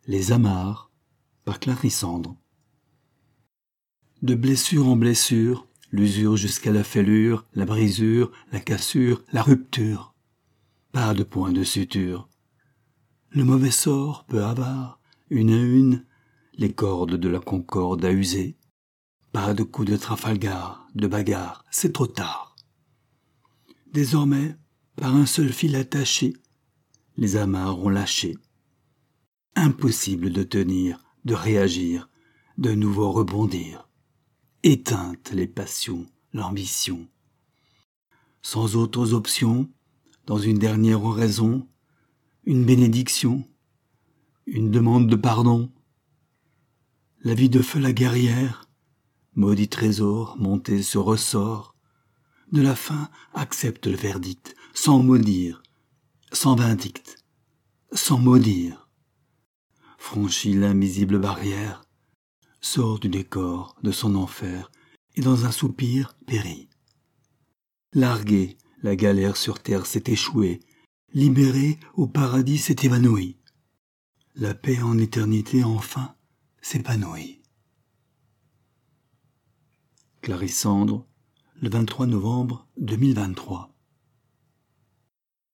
Les amarres, par Clarissandre. De blessure en blessure, l'usure jusqu'à la fêlure, la brisure, la cassure, la rupture. Pas de point de suture. Le mauvais sort peut avoir, une à une, les cordes de la concorde à user. Pas de coup de Trafalgar, de bagarre, c'est trop tard. Désormais, par un seul fil attaché, les amarres ont lâché. Impossible de tenir, de réagir, de nouveau rebondir. Éteintes les passions, l'ambition. Sans autres options, dans une dernière oraison, une bénédiction, une demande de pardon. La vie de feu la guerrière, maudit trésor monté sur ressort, de la fin accepte le verdict, sans maudire, sans vindicte, sans maudire. Franchit l'invisible barrière, sort du décor de son enfer et dans un soupir périt. Largué, la galère sur terre s'est échouée, libéré au paradis s'est évanoui. La paix en éternité enfin s'épanouit. Clarissandre, le 23 novembre 2023.